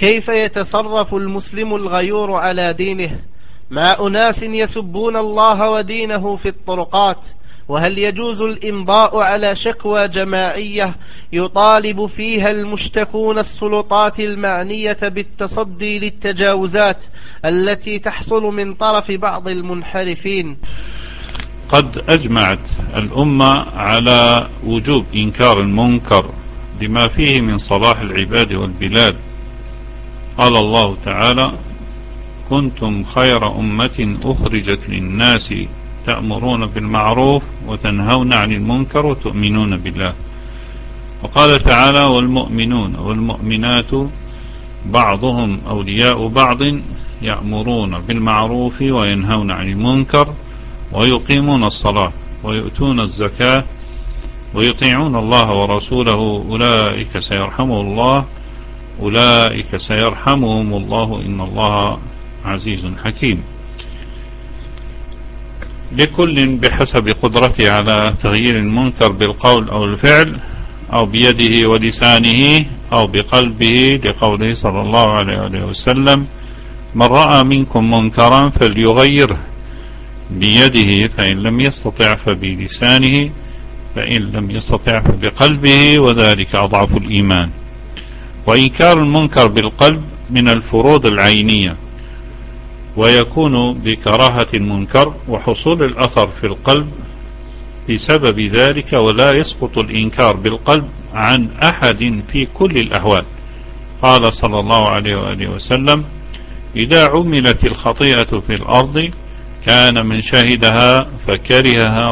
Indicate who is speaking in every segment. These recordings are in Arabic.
Speaker 1: كيف يتصرف المسلم الغيور على دينه مع أناس يسبون الله ودينه في الطرقات؟ وهل يجوز الإمضاء على شكوى جماعية يطالب فيها المشتكون السلطات المعنية بالتصدي للتجاوزات التي تحصل من طرف بعض المنحرفين؟
Speaker 2: قد أجمعت الأمة على وجوب إنكار المنكر لما فيه من صلاح العباد والبلاد. قال الله تعالى: كنتم خير أمة أخرجت للناس تأمرون بالمعروف وتنهون عن المنكر وتؤمنون بالله. وقال تعالى: والمؤمنون والمؤمنات بعضهم أولياء بعض يأمرون بالمعروف وينهون عن المنكر ويقيمون الصلاة ويؤتون الزكاة ويطيعون الله ورسوله أولئك سيرحمهم الله إن الله عزيز حكيم. لكل بحسب قدرته على تغيير المنكر بالقول أو الفعل أو بيده ولسانه أو بقلبه، لقوله صلى الله عليه وسلم: من رأى منكم منكرا فليغيره بيده فإن لم يستطع فبلسانه فإن لم يستطع فبقلبه وذلك أضعف الإيمان. وإنكار المنكر بالقلب من الفروض العينية، ويكون بكراهة المنكر وحصول الأثر في القلب بسبب ذلك، ولا يسقط الإنكار بالقلب عن أحد في كل الأحوال. قال صلى الله عليه وآله وسلم: إذا عملت الخطيئة في الأرض كان من شهدها فكرهها،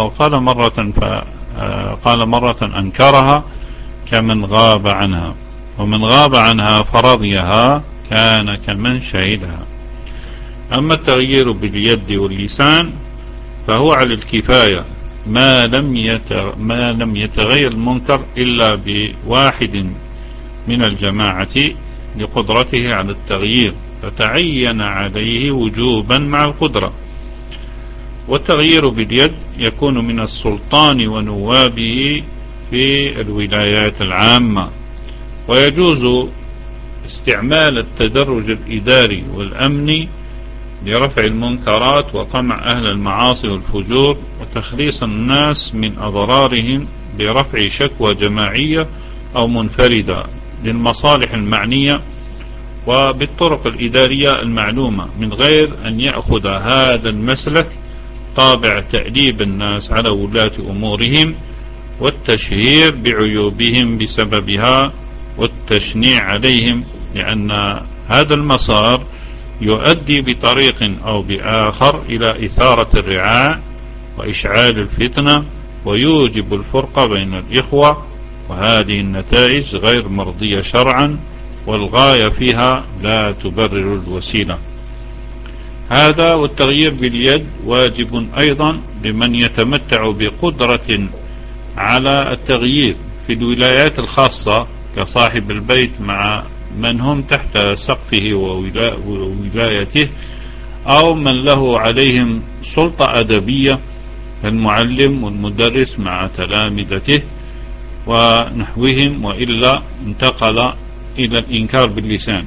Speaker 2: وقال مرة أنكرها كمن غاب عنها، ومن غاب عنها فرضيها كان كمن شهدها. أما التغيير باليد واللسان فهو على الكفاية ما لم يتغير المنكر إلا بواحد من الجماعة لقدرته على التغيير، فتعين عليه وجوبا مع القدرة. والتغيير باليد يكون من السلطان ونوابه في الولايات العامة، ويجوز استعمال التدرج الإداري والأمني لرفع المنكرات وقمع أهل المعاصي والفجور وتخليص الناس من أضرارهم برفع شكوى جماعية أو منفردة للمصالح المعنية وبالطرق الإدارية المعلومة، من غير أن يأخذ هذا المسلك طابع تأديب الناس على ولاة أمورهم والتشهير بعيوبهم بسببها والتشنيع عليهم، لأن هذا المسار يؤدي بطريق أو بآخر إلى إثارة الرعاع وإشعال الفتنة ويوجب الفرقة بين الإخوة، وهذه النتائج غير مرضية شرعا، والغاية فيها لا تبرر الوسيلة. هذا والتغيير باليد واجب أيضا لمن يتمتع بقدرة على التغيير في الولايات الخاصة كصاحب البيت مع من هم تحت سقفه وولايته، أو من له عليهم سلطة أدبية كالمعلم والمدرس مع تلامذته ونحوهم، وإلا انتقل إلى الإنكار باللسان.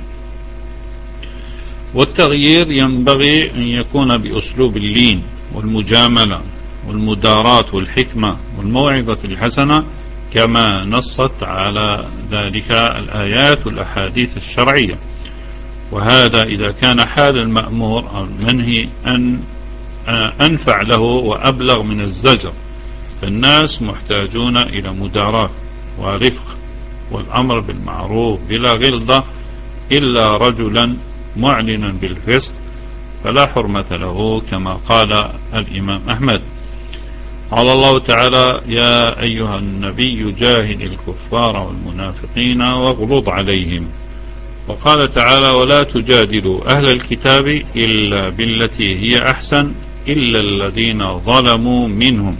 Speaker 2: والتغيير ينبغي أن يكون بأسلوب اللين والمجاملة والمداراة والحكمة والموعظة الحسنة، كما نصت على ذلك الآيات والأحاديث الشرعية. وهذا إذا كان حال المأمور أو المنهي أن أنفع له وأبلغ من الزجر، فالناس محتاجون إلى مداراة ورفق والأمر بالمعروف بلا غلظة، إلا رجلا معلنا بالفسق فلا حرمة له، كما قال الإمام أحمد. قال الله تعالى: يا أيها النبي جاهد الكفار والمنافقين واغلظ عليهم. وقال تعالى: ولا تجادلوا أهل الكتاب إلا بالتي هي أحسن إلا الذين ظلموا منهم.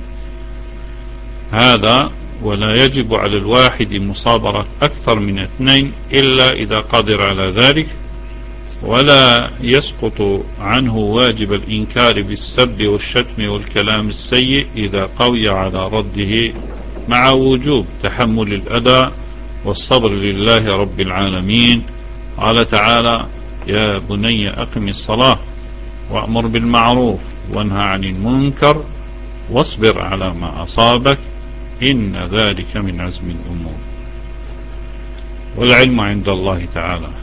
Speaker 2: هذا ولا يجب على الواحد مصابرة أكثر من 2 إلا إذا قدر على ذلك، ولا يسقط عنه واجب الإنكار بالسب والشتم والكلام السيء إذا قوي على رده، مع وجوب تحمل الأذى والصبر لله رب العالمين قال تعالى: يا بني أقم الصلاة وأمر بالمعروف وانهى عن المنكر واصبر على ما أصابك إن ذلك من عزم الأمور. والعلم عند الله تعالى.